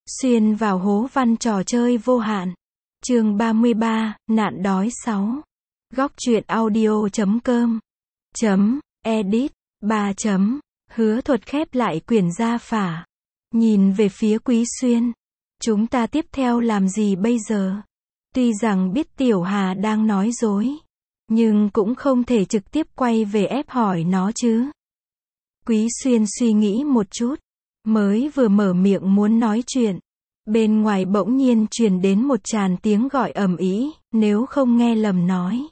Xuyên vào hố văn trò chơi vô hạn. Chương 33, nạn đói 6. Góc truyện audio.com edit 3. Hứa Thuật khép lại quyển gia phả. Nhìn về phía Quý Xuyên. Chúng ta tiếp theo làm gì bây giờ? Tuy rằng biết Tiểu Hà đang nói dối, nhưng cũng không thể trực tiếp quay về ép hỏi nó chứ. Quý Xuyên suy nghĩ một chút, mới vừa mở miệng muốn nói chuyện, bên ngoài bỗng nhiên truyền đến một tràng tiếng gọi ầm ĩ, nếu không nghe lầm nói.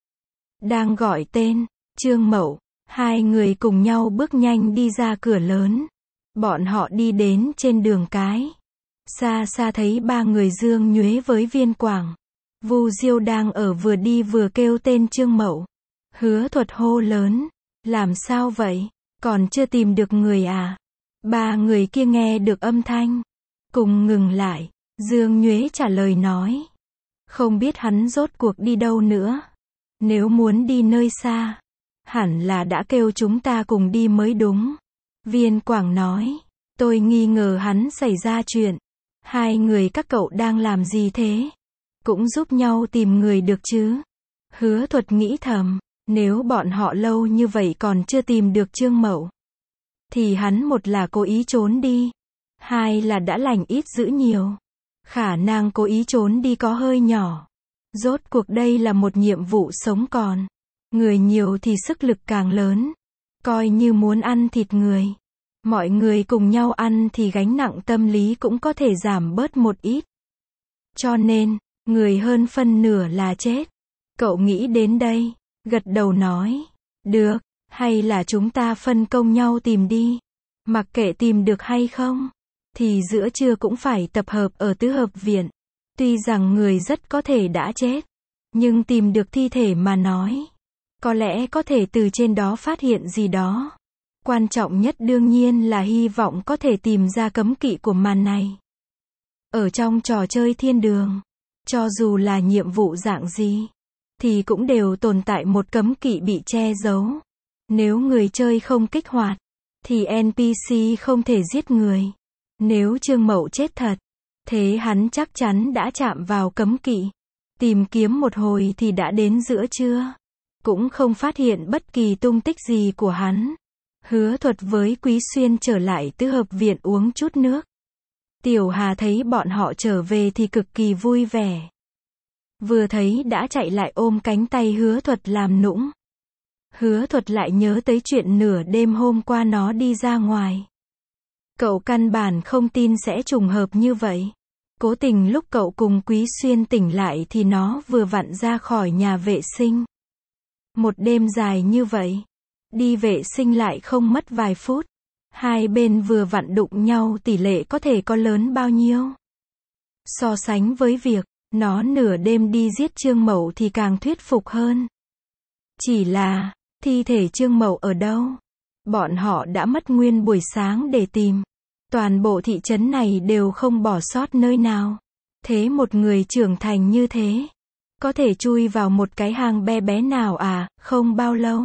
Đang gọi tên, Trương Mậu. Hai người cùng nhau bước nhanh đi ra cửa lớn. Bọn họ đi đến trên đường cái. Xa xa thấy ba người Dương Nhuế với Viên Quảng. Vu Diêu đang ở vừa đi vừa kêu tên Trương Mậu. Hứa Thuật hô lớn. Làm sao vậy? Còn chưa tìm được người à? Ba người kia nghe được âm thanh, cùng ngừng lại. Dương Nhuế trả lời nói. Không biết hắn rốt cuộc đi đâu nữa. Nếu muốn đi nơi xa, hẳn là đã kêu chúng ta cùng đi mới đúng. Viên Quảng nói. Tôi nghi ngờ hắn xảy ra chuyện. Hai người các cậu đang làm gì thế? Cũng giúp nhau tìm người được chứ? Hứa Thuật nghĩ thầm. Nếu bọn họ lâu như vậy còn chưa tìm được Trương Mậu, thì hắn một là cố ý trốn đi, hai là đã lành ít dữ nhiều. Khả năng cố ý trốn đi có hơi nhỏ. Rốt cuộc đây là một nhiệm vụ sống còn. Người nhiều thì sức lực càng lớn. Coi như muốn ăn thịt người, mọi người cùng nhau ăn thì gánh nặng tâm lý cũng có thể giảm bớt một ít. Cho nên, người hơn phân nửa là chết. Cậu nghĩ đến đây, gật đầu nói. Được, hay là chúng ta phân công nhau tìm đi. Mặc kệ tìm được hay không, thì giữa trưa cũng phải tập hợp ở tứ hợp viện. Tuy rằng người rất có thể đã chết, nhưng tìm được thi thể mà nói, có lẽ có thể từ trên đó phát hiện gì đó. Quan trọng nhất đương nhiên là hy vọng có thể tìm ra cấm kỵ của màn này. Ở trong trò chơi thiên đường, cho dù là nhiệm vụ dạng gì, thì cũng đều tồn tại một cấm kỵ bị che giấu. Nếu người chơi không kích hoạt, thì NPC không thể giết người. Nếu Trương Mậu chết thật, thế hắn chắc chắn đã chạm vào cấm kỵ. Tìm kiếm một hồi thì đã đến giữa trưa, cũng không phát hiện bất kỳ tung tích gì của hắn. Hứa Thuật với Quý Xuyên trở lại tứ hợp viện uống chút nước. Tiểu Hà thấy bọn họ trở về thì cực kỳ vui vẻ. Vừa thấy đã chạy lại ôm cánh tay Hứa Thuật làm nũng. Hứa Thuật lại nhớ tới chuyện nửa đêm hôm qua nó đi ra ngoài. Cậu căn bản không tin sẽ trùng hợp như vậy. Cố tình lúc cậu cùng Quý Xuyên tỉnh lại thì nó vừa vặn ra khỏi nhà vệ sinh. Một đêm dài như vậy, đi vệ sinh lại không mất vài phút. Hai bên vừa vặn đụng nhau tỷ lệ có thể có lớn bao nhiêu. So sánh với việc nó nửa đêm đi giết Trương Mậu thì càng thuyết phục hơn. Chỉ là, thi thể Trương Mậu ở đâu? Bọn họ đã mất nguyên buổi sáng để tìm. Toàn bộ thị trấn này đều không bỏ sót nơi nào. Thế một người trưởng thành như thế, có thể chui vào một cái hang bé bé nào à? Không bao lâu,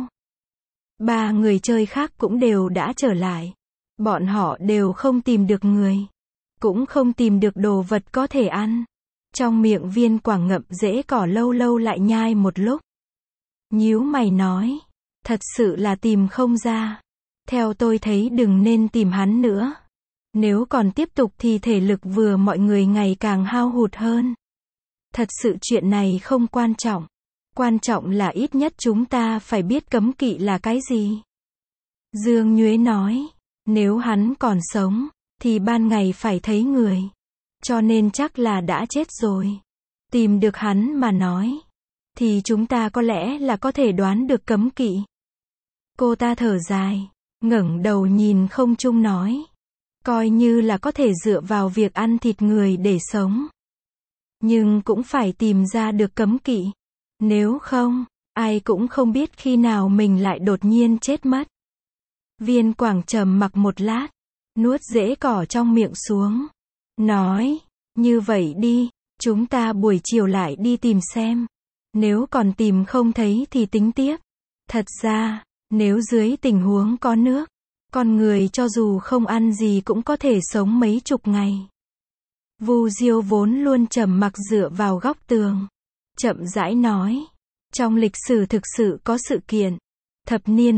ba người chơi khác cũng đều đã trở lại. Bọn họ đều không tìm được người, cũng không tìm được đồ vật có thể ăn. Trong miệng Viên Quảng ngậm rễ cỏ lâu lâu lại nhai một lúc. Nhíu mày nói, thật sự là tìm không ra. Theo tôi thấy đừng nên tìm hắn nữa. Nếu còn tiếp tục thì thể lực vừa mọi người ngày càng hao hụt hơn. Thật sự chuyện này không quan trọng. Quan trọng là ít nhất chúng ta phải biết cấm kỵ là cái gì. Dương Nhuế nói, nếu hắn còn sống, thì ban ngày phải thấy người. Cho nên chắc là đã chết rồi. Tìm được hắn mà nói, thì chúng ta có lẽ là có thể đoán được cấm kỵ. Cô ta thở dài, ngẩng đầu nhìn không trung nói. Coi như là có thể dựa vào việc ăn thịt người để sống. Nhưng cũng phải tìm ra được cấm kỵ. Nếu không, ai cũng không biết khi nào mình lại đột nhiên chết mất. Viên Quảng trầm mặc một lát, nuốt rễ cỏ trong miệng xuống. Nói, như vậy đi, chúng ta buổi chiều lại đi tìm xem. Nếu còn tìm không thấy thì tính tiếp. Thật ra, nếu dưới tình huống có nước, con người cho dù không ăn gì cũng có thể sống mấy chục ngày. Vu Diêu vốn luôn trầm mặc dựa vào góc tường, chậm rãi nói. Trong lịch sử thực sự có sự kiện. Thập niên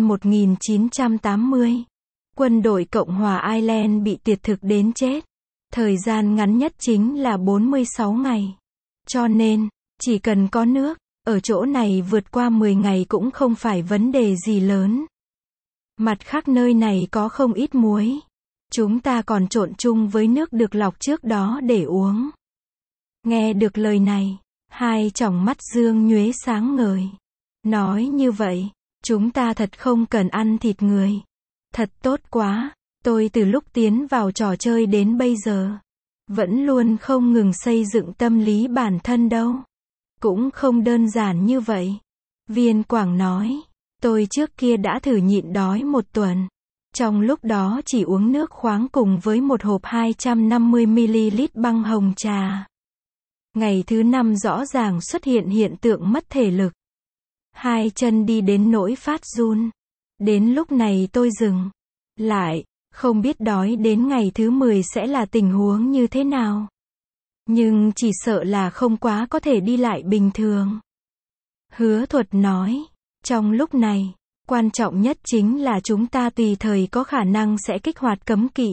1980, quân đội Cộng hòa Ireland bị tuyệt thực đến chết. Thời gian ngắn nhất chính là 46 ngày. Cho nên, chỉ cần có nước, ở chỗ này vượt qua 10 ngày cũng không phải vấn đề gì lớn. Mặt khác nơi này có không ít muối. Chúng ta còn trộn chung với nước được lọc trước đó để uống. Nghe được lời này, hai tròng mắt Dương Nhuế sáng ngời. Nói như vậy, chúng ta thật không cần ăn thịt người. Thật tốt quá, tôi từ lúc tiến vào trò chơi đến bây giờ, vẫn luôn không ngừng xây dựng tâm lý bản thân đâu. Cũng không đơn giản như vậy. Viên Quảng nói, tôi trước kia đã thử nhịn đói 1 tuần. Trong lúc đó chỉ uống nước khoáng cùng với một hộp 250ml băng hồng trà. Ngày thứ 5 rõ ràng xuất hiện hiện tượng mất thể lực. Hai chân đi đến nỗi phát run. Đến lúc này tôi dừng lại, không biết đói đến ngày thứ 10 sẽ là tình huống như thế nào. Nhưng chỉ sợ là không quá có thể đi lại bình thường. Hứa Thuật nói, trong lúc này, quan trọng nhất chính là chúng ta tùy thời có khả năng sẽ kích hoạt cấm kỵ.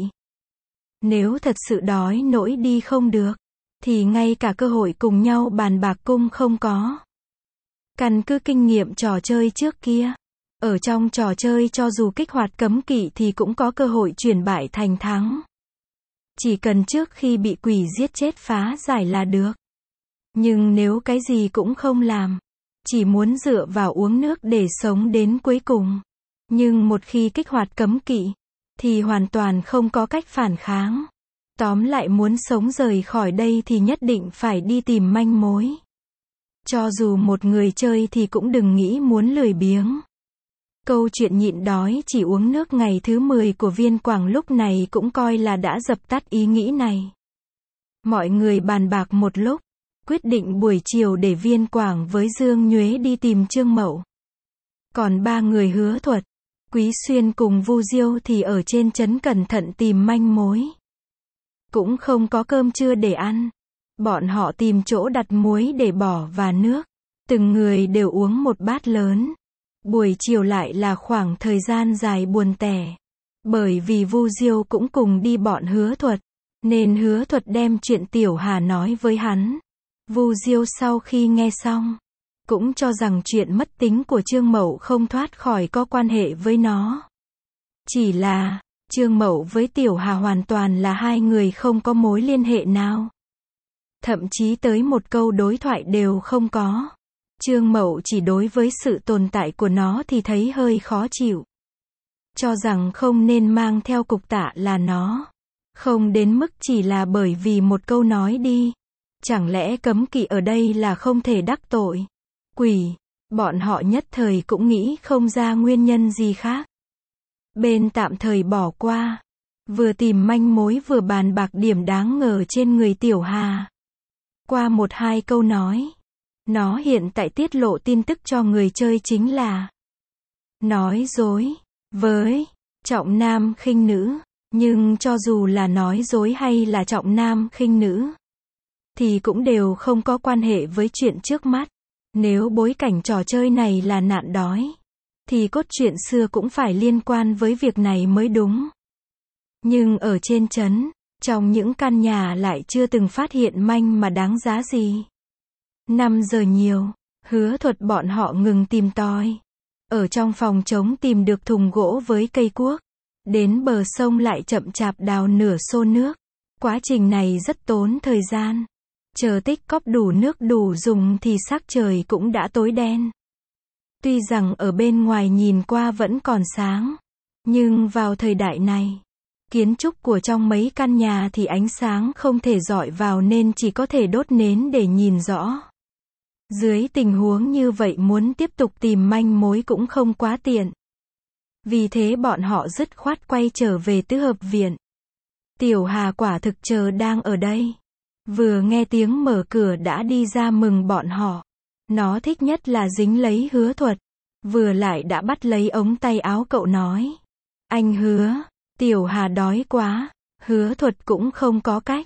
Nếu thật sự đói nỗi đi không được, thì ngay cả cơ hội cùng nhau bàn bạc cũng không có. Căn cứ kinh nghiệm trò chơi trước kia, ở trong trò chơi cho dù kích hoạt cấm kỵ thì cũng có cơ hội chuyển bại thành thắng. Chỉ cần trước khi bị quỷ giết chết phá giải là được. Nhưng nếu cái gì cũng không làm, chỉ muốn dựa vào uống nước để sống đến cuối cùng, nhưng một khi kích hoạt cấm kỵ, thì hoàn toàn không có cách phản kháng. Tóm lại muốn sống rời khỏi đây thì nhất định phải đi tìm manh mối. Cho dù một người chơi thì cũng đừng nghĩ muốn lười biếng. Câu chuyện nhịn đói chỉ uống nước ngày thứ 10 của Viên Quảng lúc này cũng coi là đã dập tắt ý nghĩ này. Mọi người bàn bạc một lúc, quyết định buổi chiều để Viên Quảng với Dương Nhuế đi tìm Trương Mậu. Còn 3 người Hứa Thuật, Quý Xuyên cùng Vu Diêu thì ở trên trấn cẩn thận tìm manh mối. Cũng không có cơm trưa để ăn. Bọn họ tìm chỗ đặt muối để bỏ và nước. Từng người đều uống một bát lớn. Buổi chiều lại là khoảng thời gian dài buồn tẻ. Bởi vì Vu Diêu cũng cùng đi bọn Hứa Thuật, nên Hứa Thuật đem chuyện Tiểu Hà nói với hắn. Vu Diêu sau khi nghe xong, cũng cho rằng chuyện mất tính của Trương Mậu không thoát khỏi có quan hệ với nó. Chỉ là, Trương Mậu với Tiểu Hà hoàn toàn là hai người không có mối liên hệ nào. Thậm chí tới một câu đối thoại đều không có. Trương Mậu chỉ đối với sự tồn tại của nó thì thấy hơi khó chịu. Cho rằng không nên mang theo cục tạ là nó. Không đến mức chỉ là bởi vì một câu nói đi. Chẳng lẽ cấm kỵ ở đây là không thể đắc tội quỷ. Bọn họ nhất thời cũng nghĩ không ra nguyên nhân gì khác. Bên tạm thời bỏ qua. Vừa tìm manh mối vừa bàn bạc điểm đáng ngờ trên người Tiểu Hà. Qua 1-2 câu nói, nó hiện tại tiết lộ tin tức cho người chơi chính là nói dối với trọng nam khinh nữ. Nhưng cho dù là nói dối hay là trọng nam khinh nữ, thì cũng đều không có quan hệ với chuyện trước mắt. Nếu bối cảnh trò chơi này là nạn đói, thì cốt truyện xưa cũng phải liên quan với việc này mới đúng. Nhưng ở trên trấn, trong những căn nhà lại chưa từng phát hiện manh mà đáng giá gì. 5 giờ nhiều, Hứa Thuật bọn họ ngừng tìm tòi. Ở trong phòng trống tìm được thùng gỗ với cây cuốc. Đến bờ sông lại chậm chạp đào nửa xô nước. Quá trình này rất tốn thời gian. Chờ tích cóp đủ nước đủ dùng thì sắc trời cũng đã tối đen. Tuy rằng ở bên ngoài nhìn qua vẫn còn sáng, nhưng vào thời đại này, kiến trúc của trong mấy căn nhà thì ánh sáng không thể rọi vào nên chỉ có thể đốt nến để nhìn rõ. Dưới tình huống như vậy muốn tiếp tục tìm manh mối cũng không quá tiện. Vì thế bọn họ dứt khoát quay trở về tứ hợp viện. Tiểu Hà quả thực chờ đang ở đây. Vừa nghe tiếng mở cửa đã đi ra mừng bọn họ. Nó thích nhất là dính lấy Hứa Thuật. Vừa lại đã bắt lấy ống tay áo cậu nói. Anh Hứa, Tiểu Hà đói quá. Hứa Thuật cũng không có cách.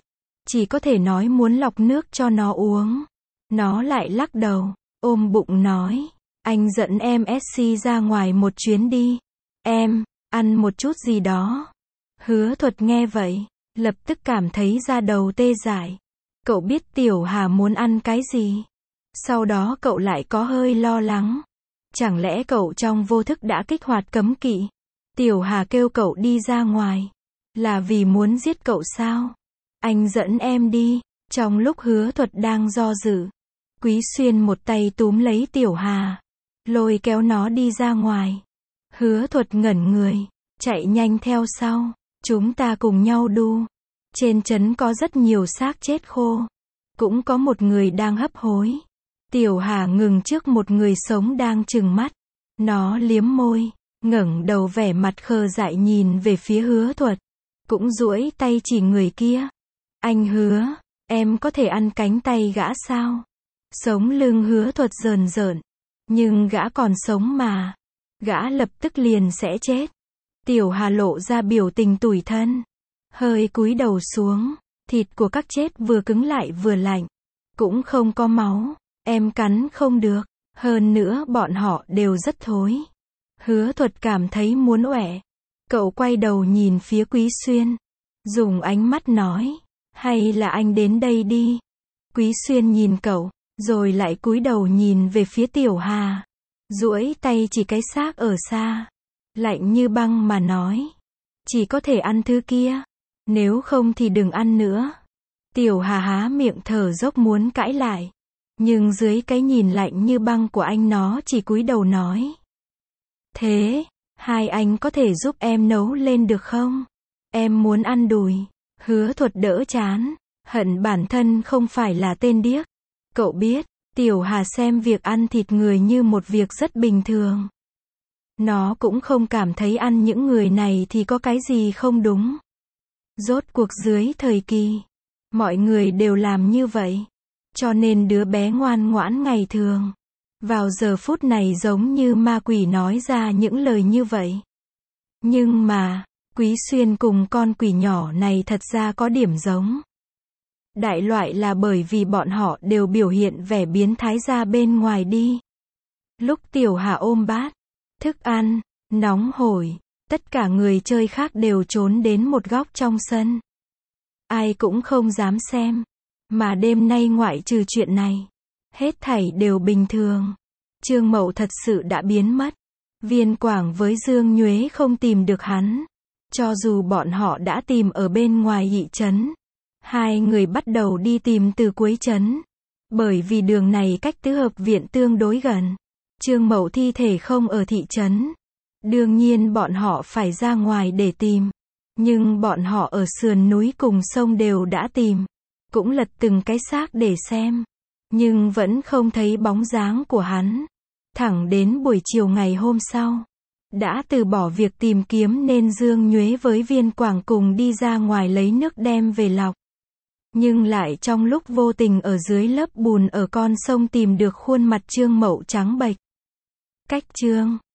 chỉ có thể nói muốn lọc nước cho nó uống. Nó lại lắc đầu, ôm bụng nói, anh dẫn em SC ra ngoài một chuyến đi. Em, ăn một chút gì đó. Hứa Thuật nghe vậy, lập tức cảm thấy da đầu tê dại. Cậu biết Tiểu Hà muốn ăn cái gì. Sau đó cậu lại có hơi lo lắng. Chẳng lẽ cậu trong vô thức đã kích hoạt cấm kỵ? Tiểu Hà kêu cậu đi ra ngoài. Là vì muốn giết cậu sao? Anh dẫn em đi. Trong lúc Hứa Thuật đang do dự, Quý Xuyên một tay túm lấy Tiểu Hà, lôi kéo nó đi ra ngoài. Hứa Thuật ngẩn người, chạy nhanh theo sau. Chúng ta cùng nhau đu. Trên trấn có rất nhiều xác chết khô. Cũng có một người đang hấp hối. Tiểu Hà ngừng trước một người sống đang trừng mắt. Nó liếm môi, ngẩng đầu vẻ mặt khờ dại nhìn về phía Hứa Thuật. Cũng duỗi tay chỉ người kia. Anh Hứa, em có thể ăn cánh tay gã sao? Sống lưng Hứa Thuật rờn rợn. Nhưng gã còn sống mà. Gã lập tức liền sẽ chết. Tiểu Hà lộ ra biểu tình tủi thân. Hơi cúi đầu xuống. Thịt của các chết vừa cứng lại vừa lạnh. Cũng không có máu. Em cắn không được. Hơn nữa bọn họ đều rất thối. Hứa Thuật cảm thấy muốn oẻ. Cậu quay đầu nhìn phía Quý Xuyên. Dùng ánh mắt nói. Hay là anh đến đây đi. Quý Xuyên nhìn cậu. Rồi lại cúi đầu nhìn về phía Tiểu Hà. Duỗi tay chỉ cái xác ở xa. Lạnh như băng mà nói. Chỉ có thể ăn thứ kia. Nếu không thì đừng ăn nữa. Tiểu Hà há miệng thở dốc muốn cãi lại. Nhưng dưới cái nhìn lạnh như băng của anh nó chỉ cúi đầu nói. Thế, hai anh có thể giúp em nấu lên được không? Em muốn ăn đùi. Hứa Thuật đỡ chán. Hận bản thân không phải là tên điếc. Cậu biết, Tiểu Hà xem việc ăn thịt người như một việc rất bình thường. Nó cũng không cảm thấy ăn những người này thì có cái gì không đúng. Rốt cuộc dưới thời kỳ, mọi người đều làm như vậy. Cho nên đứa bé ngoan ngoãn ngày thường, vào giờ phút này giống như ma quỷ nói ra những lời như vậy. Nhưng mà, Quý Xuyên cùng con quỷ nhỏ này thật ra có điểm giống. Đại loại là bởi vì bọn họ đều biểu hiện vẻ biến thái ra bên ngoài đi. Lúc Tiểu Hà ôm bát thức ăn, nóng hổi, tất cả người chơi khác đều trốn đến một góc trong sân. Ai cũng không dám xem. Mà đêm nay ngoại trừ chuyện này, hết thảy đều bình thường. Trương Mậu thật sự đã biến mất. Viên Quảng với Dương Nhuế không tìm được hắn. Cho dù bọn họ đã tìm ở bên ngoài thị trấn. Hai người bắt đầu đi tìm từ cuối trấn. Bởi vì đường này cách tứ hợp viện tương đối gần. Trương Mậu thi thể không ở thị trấn. Đương nhiên bọn họ phải ra ngoài để tìm. Nhưng bọn họ ở sườn núi cùng sông đều đã tìm. Cũng lật từng cái xác để xem. Nhưng vẫn không thấy bóng dáng của hắn. Thẳng đến buổi chiều ngày hôm sau. Đã từ bỏ việc tìm kiếm nên Dương Nhuế với Viên Quảng cùng đi ra ngoài lấy nước đem về lọc. Nhưng lại trong lúc vô tình ở dưới lớp bùn ở con sông tìm được khuôn mặt Trương Mậu trắng bệch. Cách chương